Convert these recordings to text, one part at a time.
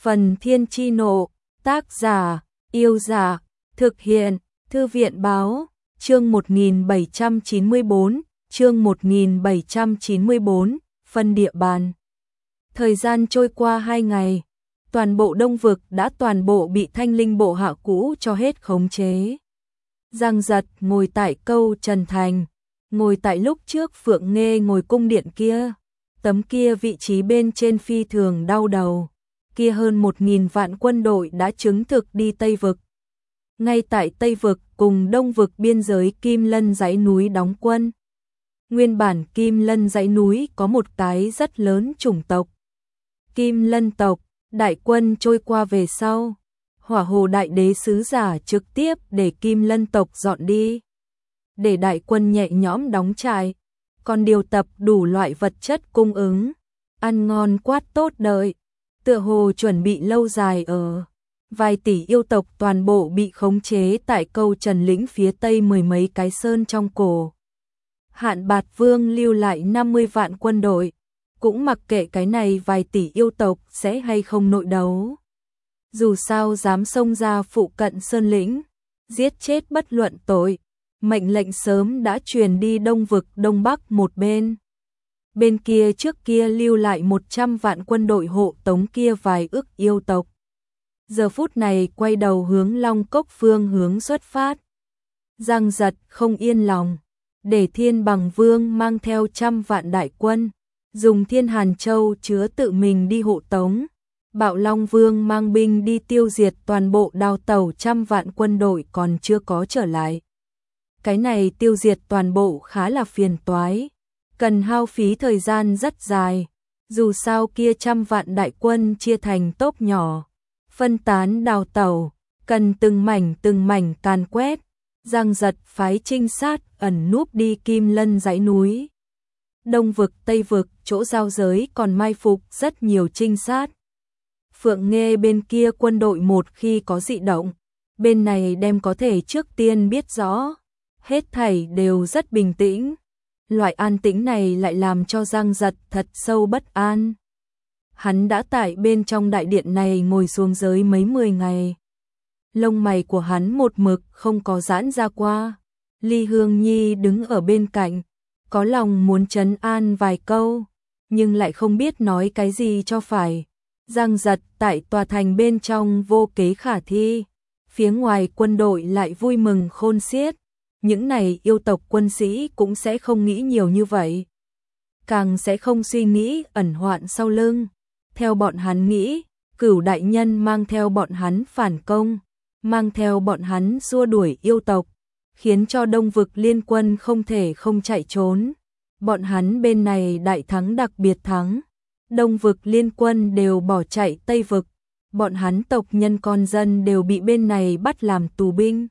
Phần Thiên Chi Nộ, tác giả, Yêu Giả, thực hiện, Thư viện Báo, chương 1794, chương 1794, phân địa bàn. Thời gian trôi qua 2 ngày, toàn bộ Đông Vực đã toàn bộ bị Thanh Linh bộ hạ cũ cho hết khống chế. Giang Giật ngồi tại Câu Trần Thành, ngồi tại lúc trước Phượng Nghê ngồi cung điện kia, tấm kia vị trí bên trên phi thường đau đầu. Kia hơn 1000 vạn quân đội đã chứng thực đi Tây Vực. Ngay tại Tây Vực cùng Đông Vực biên giới Kim Lân dãy núi đóng quân. Nguyên bản Kim Lân dãy núi có một cái rất lớn chủng tộc. Kim Lân tộc, đại quân trôi qua về sau. Hỏa Hồ Đại Đế sứ giả trực tiếp để Kim Lân tộc dọn đi. Để đại quân nhẹ nhõm đóng trại. Còn điều tập đủ loại vật chất cung ứng. Ăn ngon quát tốt đợi. Tựa hồ chuẩn bị lâu dài ở. Vài tỷ yêu tộc toàn bộ bị khống chế tại Câu Trần lĩnh phía tây 10 mấy cái sơn trong cổ. Hạn Bạt Vương lưu lại 50 vạn quân đội. Cũng mặc kệ cái này vài tỷ yêu tộc sẽ hay không nội đấu. Dù sao dám xông ra phụ cận sơn lĩnh, giết chết bất luận tội. Mệnh lệnh sớm đã truyền đi Đông Vực Đông Bắc một bên. Bên kia trước kia lưu lại 100 vạn quân đội hộ tống kia vài ức yêu tộc. Giờ phút này quay đầu hướng Long Cốc phương hướng xuất phát. Giang Giật không yên lòng, để Thiên Bằng Vương mang theo 100 vạn đại quân, dùng Thiên Hàn Châu chứa tự mình đi hộ tống. Bạo Long Vương mang binh đi tiêu diệt toàn bộ đào tẩu 100 vạn quân đội còn chưa có trở lại. Cái này tiêu diệt toàn bộ khá là phiền toái. Cần hao phí thời gian rất dài, dù sao kia 100 vạn đại quân chia thành tốp nhỏ, phân tán đào tẩu, cần từng mảnh càn quét. Giang Giật phái trinh sát ẩn núp đi Kim Lân dãy núi. Đông Vực, Tây Vực, chỗ giao giới còn mai phục rất nhiều trinh sát. Phượng Nghê bên kia quân đội một khi có dị động, bên này đem có thể trước tiên biết rõ, hết thảy đều rất bình tĩnh. Loại an tĩnh này lại làm cho Giang Giật thật sâu bất an. Hắn đã tại bên trong đại điện này ngồi xuống dưới mấy 10 ngày. Lông mày của hắn một mực không có giãn ra qua. Ly Hương Nhi đứng ở bên cạnh, có lòng muốn trấn an vài câu, nhưng lại không biết nói cái gì cho phải. Giang Giật tại tòa thành bên trong vô kế khả thi, phía ngoài quân đội lại vui mừng khôn xiết. Những này yêu tộc quân sĩ cũng sẽ không nghĩ nhiều như vậy. Càng sẽ không suy nghĩ ẩn hoạn sau lưng. Theo bọn hắn nghĩ, Cửu đại nhân mang theo bọn hắn phản công, mang theo bọn hắn xua đuổi yêu tộc, khiến cho Đông Vực liên quân không thể không chạy trốn. Bọn hắn bên này đại thắng đặc biệt thắng. Đông Vực liên quân đều bỏ chạy Tây Vực. Bọn hắn tộc nhân con dân đều bị bên này bắt làm tù binh.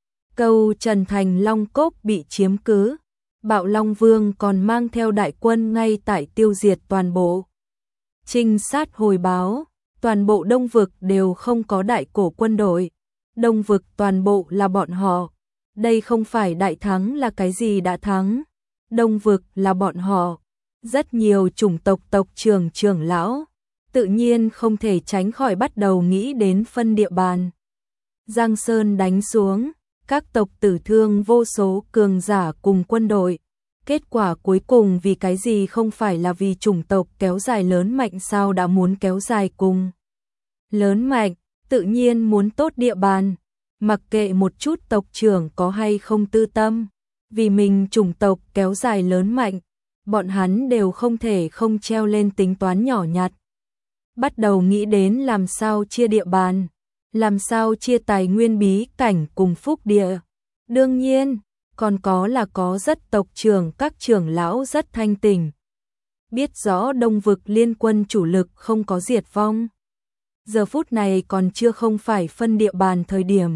Câu Trần Thành Long Cốc bị chiếm cứ, Bạo Long Vương còn mang theo đại quân ngay tại tiêu diệt toàn bộ. Trinh sát hồi báo, toàn bộ Đông Vực đều không có đại cổ quân đội, Đông Vực toàn bộ là bọn họ. Đây không phải đại thắng là cái gì đã thắng, Đông Vực là bọn họ. Rất nhiều chủng tộc tộc trưởng lão, tự nhiên không thể tránh khỏi bắt đầu nghĩ đến phân địa bàn. Giang Sơn đánh xuống. Các tộc tử thương vô số cường giả cùng quân đội. Kết quả cuối cùng vì cái gì không phải là vì chủng tộc kéo dài lớn mạnh sao đã muốn kéo dài cùng. Lớn mạnh, tự nhiên muốn tốt địa bàn. Mặc kệ một chút tộc trưởng có hay không tư tâm. Vì mình chủng tộc kéo dài lớn mạnh, bọn hắn đều không thể không treo lên tính toán nhỏ nhặt. Bắt đầu nghĩ đến làm sao chia địa bàn. Làm sao chia tài nguyên bí cảnh cùng phúc địa. Đương nhiên, còn có rất tộc trưởng các trưởng lão rất thanh tỉnh. Biết rõ Đông Vực liên quân chủ lực không có diệt vong. Giờ phút này còn chưa không phải phân địa bàn thời điểm.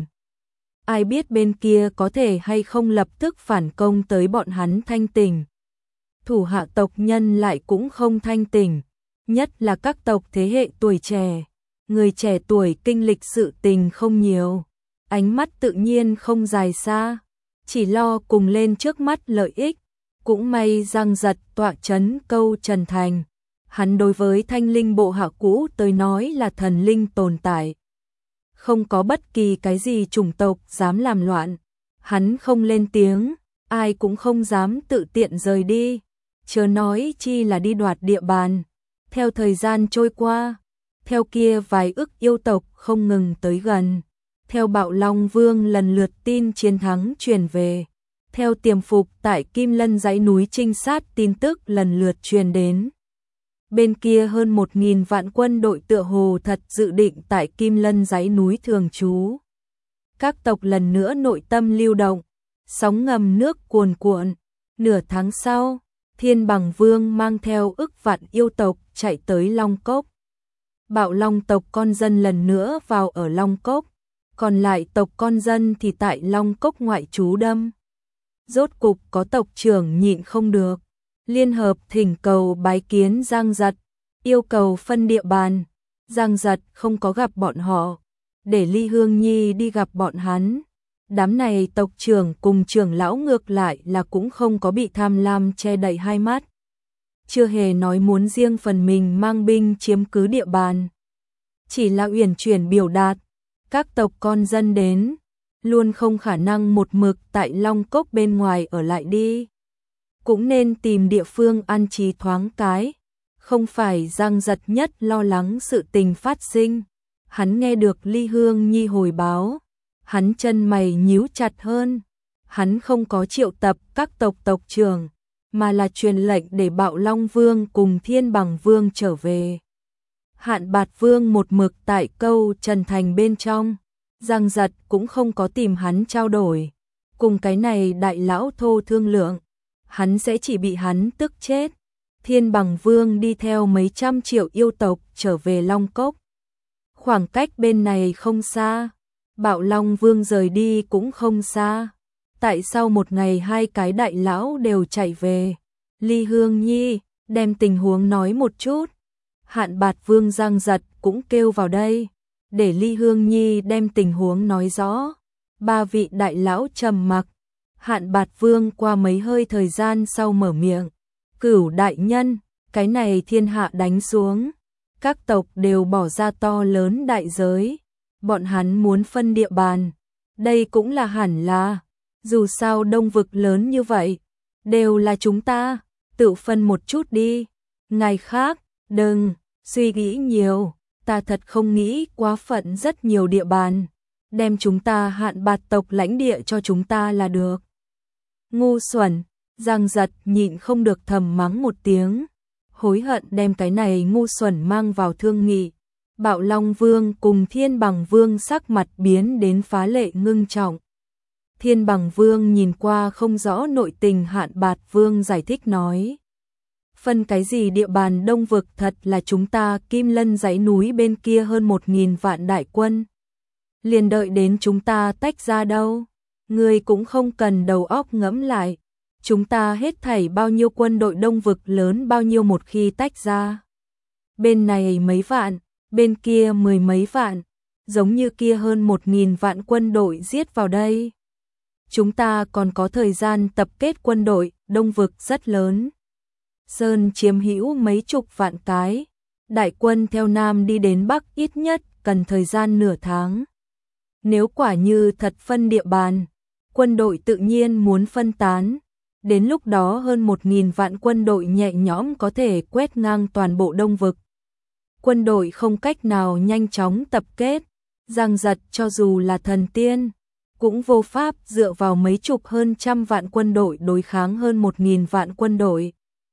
Ai biết bên kia có thể hay không lập tức phản công tới bọn hắn thanh tỉnh. Thủ hạ tộc nhân lại cũng không thanh tỉnh. Nhất là các tộc thế hệ tuổi trẻ. Người trẻ tuổi kinh lịch sự tình không nhiều, ánh mắt tự nhiên không dài xa, chỉ lo cùng lên trước mắt lợi ích. Cũng may Giang Giật tọa trấn Câu Trần Thành, Hắn đối với Thanh Linh bộ hạ cũ tới nói là thần linh tồn tại. Không có bất kỳ cái gì chủng tộc dám làm loạn. Hắn không lên tiếng, ai cũng không dám tự tiện rời đi. Chớ nói chi là đi đoạt địa bàn. Theo thời gian trôi qua, theo kia vài ức yêu tộc không ngừng tới gần. Theo Bạo Long Vương lần lượt tin chiến thắng truyền về. Theo tiềm phục tại Kim Lân dãy núi trinh sát tin tức lần lượt truyền đến. Bên kia hơn 1000 vạn quân đội tựa hồ thật dự định tại Kim Lân dãy núi thường trú. Các tộc lần nữa nội tâm lưu động, sóng ngầm nước cuồn cuộn. Nửa tháng sau, Thiên Bằng Vương mang theo ức vạn yêu tộc chạy tới Long Cốc. Bạo Long tộc con dân lần nữa vào ở Long Cốc, còn lại tộc con dân thì tại Long Cốc ngoại trú đâm. Rốt cục có tộc trưởng nhịn không được, liên hợp thỉnh cầu bái kiến Giang Giật, yêu cầu phân địa bàn. Giang Giật không có gặp bọn họ, để Ly Hương Nhi đi gặp bọn hắn. Đám này tộc trưởng cùng trưởng lão ngược lại là cũng không có bị tham lam che đậy hai mắt. Chưa hề nói muốn riêng phần mình mang binh chiếm cứ địa bàn. Chỉ là uyển chuyển biểu đạt, các tộc con dân đến, luôn không khả năng một mực tại Long Cốc bên ngoài ở lại đi. Cũng nên tìm địa phương an trí thoáng cái, không phải Giang Giật nhất lo lắng sự tình phát sinh. Hắn nghe được Ly Hương Nhi hồi báo, hắn chân mày nhíu chặt hơn. Hắn không có triệu tập các tộc trưởng, mà là truyền lệnh để Bạo Long Vương cùng Thiên Bằng Vương trở về. Hạn Bạt Vương một mực tại câu Trần Thành bên trong, Giang Giật cũng không có tìm hắn trao đổi. Cùng cái này đại lão thô thương lượng, hắn sẽ chỉ bị hắn tức chết. Thiên Bằng Vương đi theo mấy trăm triệu yêu tộc trở về Long Cốc. Khoảng cách bên này không xa, Bạo Long Vương rời đi cũng không xa. Tại sao một ngày hai cái đại lão đều chạy về? Ly Hương Nhi, đem tình huống nói một chút. Hạn Bạt Vương Giang Giật cũng kêu vào đây, để Ly Hương Nhi đem tình huống nói rõ. Ba vị đại lão trầm mặc. Hạn Bạt Vương qua mấy hơi thời gian sau mở miệng. Cửu đại nhân, cái này thiên hạ đánh xuống. Các tộc đều bỏ ra to lớn đại giới. Bọn hắn muốn phân địa bàn. Đây cũng là hẳn là. Dù sao đông vực lớn như vậy, đều là chúng ta. Tự phân một chút đi. Ngày khác, đừng suy nghĩ nhiều. Ta thật không nghĩ quá phận rất nhiều địa bàn. Đem chúng ta Hạn Bạt tộc lãnh địa cho chúng ta là được. Ngu xuẩn. Giang Giật nhịn không được thầm mắng một tiếng, hối hận đem cái này ngu xuẩn mang vào thương nghị. Bạo Long Vương cùng Thiên Bằng Vương sắc mặt biến đến phá lệ ngưng trọng. Thiên Bằng Vương nhìn qua không rõ nội tình, Hạn Bạt Vương giải thích nói. Phân cái gì địa bàn đông vực, thật là chúng ta Kim Lân dãy núi bên kia hơn 1000 vạn đại quân. Liền đợi đến chúng ta tách ra đâu. Ngươi cũng không cần đầu óc ngẫm lại. Chúng ta hết thảy bao nhiêu quân đội đông vực lớn bao nhiêu một khi tách ra. Bên này mấy vạn, bên kia mười mấy vạn, giống như kia hơn 1000 vạn quân đội giết vào đây. Chúng ta còn có thời gian tập kết quân đội, đông vực rất lớn. Sơn chiếm hữu mấy chục vạn cái, đại quân theo Nam đi đến Bắc ít nhất cần thời gian nửa tháng. Nếu quả như thật phân địa bàn, quân đội tự nhiên muốn phân tán. Đến lúc đó hơn 1000 vạn quân đội nhẹ nhõm có thể quét ngang toàn bộ đông vực. Quân đội không cách nào nhanh chóng tập kết. Giang Giật cho dù là thần tiên, cũng vô pháp dựa vào mấy chục hơn trăm vạn quân đội đối kháng hơn 1000 vạn quân đội.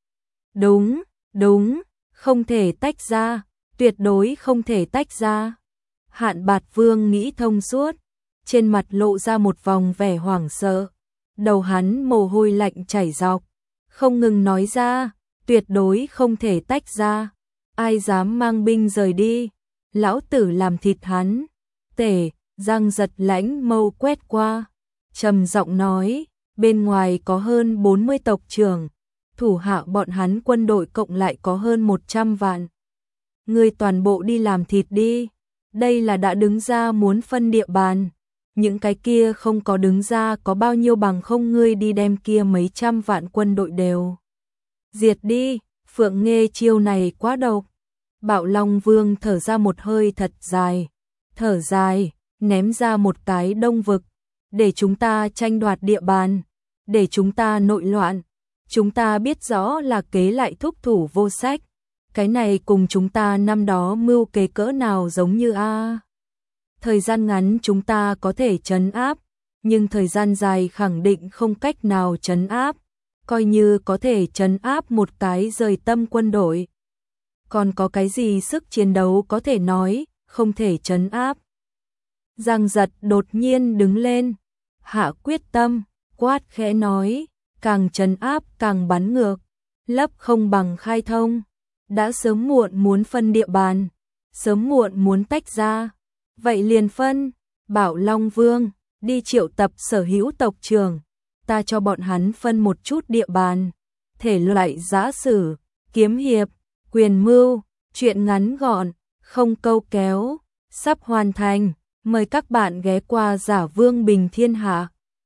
Đúng, không thể tách ra, tuyệt đối không thể tách ra. Hạn Bạt Vương nghĩ thông suốt, trên mặt lộ ra một vòng vẻ hoảng sợ. Đầu hắn mồ hôi lạnh chảy dọc, không ngừng nói ra, tuyệt đối không thể tách ra. Ai dám mang binh rời đi, lão tử làm thịt hắn. Tể, Giang Giật lãnh mâu quét qua, trầm giọng nói, bên ngoài có hơn 40 tộc trưởng, thủ hạ bọn hắn quân đội cộng lại có hơn 100 vạn. Ngươi toàn bộ đi làm thịt đi, đây là đã đứng ra muốn phân địa bàn. Những cái kia không có đứng ra có bao nhiêu bằng không ngươi đi đem kia mấy trăm vạn quân đội đều diệt đi, Phượng Nghê chiêu này quá độc. Bạo Long Vương thở ra một hơi thật dài, thở dài, ném ra một cái đông vực, để chúng ta tranh đoạt địa bàn, để chúng ta nội loạn. Chúng ta biết rõ là kế lại thúc thủ vô sách, cái này cùng chúng ta năm đó mưu kế cỡ nào giống như a. Thời gian ngắn chúng ta có thể trấn áp, nhưng thời gian dài khẳng định không cách nào trấn áp, coi như có thể trấn áp một cái rời tâm quân đội. Còn có cái gì sức chiến đấu có thể nói, không thể trấn áp. Giang Giật đột nhiên đứng lên, hạ quyết tâm, quát khẽ nói, càng trấn áp càng bắn ngược, lấp không bằng khai thông, đã sớm muộn muốn phân địa bàn, sớm muộn muốn tách ra, vậy liền phân. Bảo Long Vương, đi triệu tập sở hữu tộc trưởng, ta cho bọn hắn phân một chút địa bàn, thể loại giã sử, kiếm hiệp, quyền mưu, chuyện ngắn gọn, không câu kéo, sắp hoàn thành, mời các bạn ghé qua Giả Vương Bình Thiên Hạ.